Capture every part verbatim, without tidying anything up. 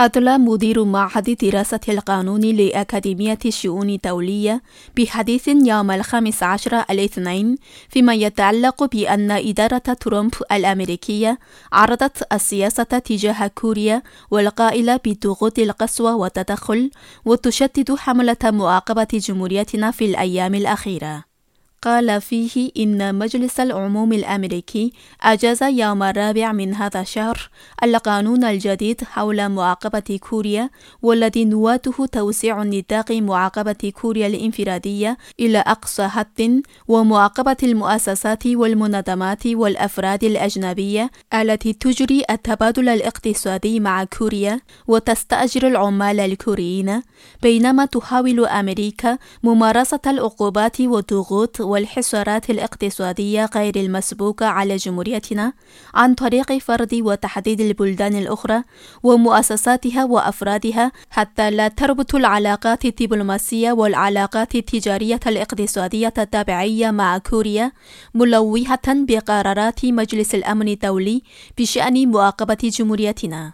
أدلى مدير معهد دراسة القانون لأكاديمية الشؤون الدولية بحديث يوم الخامس عشر الاثنين فيما يتعلق بأن إدارة ترامب الأمريكية عرضت السياسة تجاه كوريا والقائلة بالضغوط القسوة والتدخل وتشدد حملة مراقبة جمهوريتنا في الأيام الأخيرة. قال فيه إن مجلس العموم الأمريكي أجاز يوم الرابع من هذا الشهر القانون الجديد حول مراقبة كوريا، والذي نواته توسيع نطاق مراقبة كوريا الانفرادية إلى أقصى حد، ومراقبة المؤسسات والمنظمات والأفراد الأجنبية التي تجري التبادل الاقتصادي مع كوريا وتستأجر العمال الكوريين، بينما تحاول أمريكا ممارسة العقوبات والضغوط والحصارات الاقتصادية غير المسبوقة على جمهوريتنا عن طريق فرض وتحديد البلدان الأخرى ومؤسساتها وأفرادها حتى لا تربط العلاقات الدبلوماسية والعلاقات التجارية الاقتصادية التابعية مع كوريا ملوحة بقرارات مجلس الأمن الدولي بشأن مراقبة جمهوريتنا.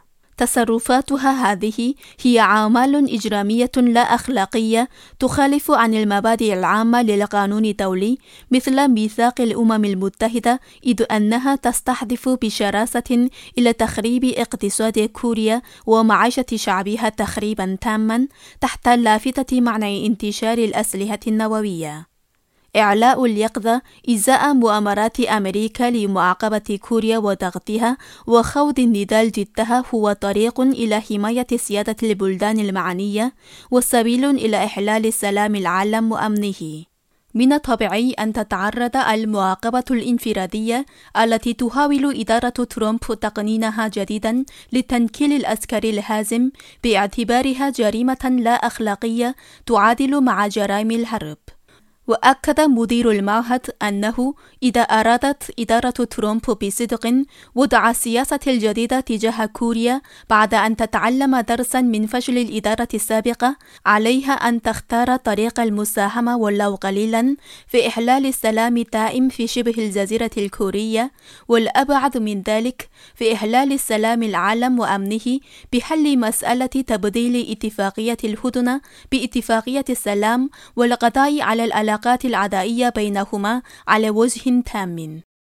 تصرفاتها هذه هي أعمال إجرامية لا أخلاقية تخالف عن المبادئ العامة للقانون الدولي مثل ميثاق الأمم المتحدة، إذ أنها تستهدف بشراسة إلى تخريب اقتصاد كوريا ومعيشة شعبها تخريبا تاما تحت لافتة منع انتشار الأسلحة النووية. إعلاء اليقظة إزاء مؤامرات أمريكا لمعاقبة كوريا وضغطها وخوض النضال ضدها هو طريق إلى حماية سيادة البلدان المعنية وسبيل إلى إحلال السلام العالم وأمنه. من الطبيعي أن تتعرض المراقبة الانفرادية التي تحاول إدارة ترامب تقنينها جديدا للتنكيل العسكري الهازم باعتبارها جريمة لا أخلاقية تعادل مع جرائم الحرب. وأكد مدير المعهد أنه إذا أرادت إدارة ترامب بصدق وضع السياسة الجديدة تجاه كوريا بعد أن تتعلم درسا من فشل الإدارة السابقة، عليها أن تختار طريق المساهمة ولو قليلا في إحلال السلام الدائم في شبه الجزيرة الكورية، والأبعد من ذلك في إحلال السلام العالم وأمنه بحل مسألة تبديل اتفاقية الهدنة باتفاقية السلام والقضاء على العلاقات العدائية بينهما على وجه تام.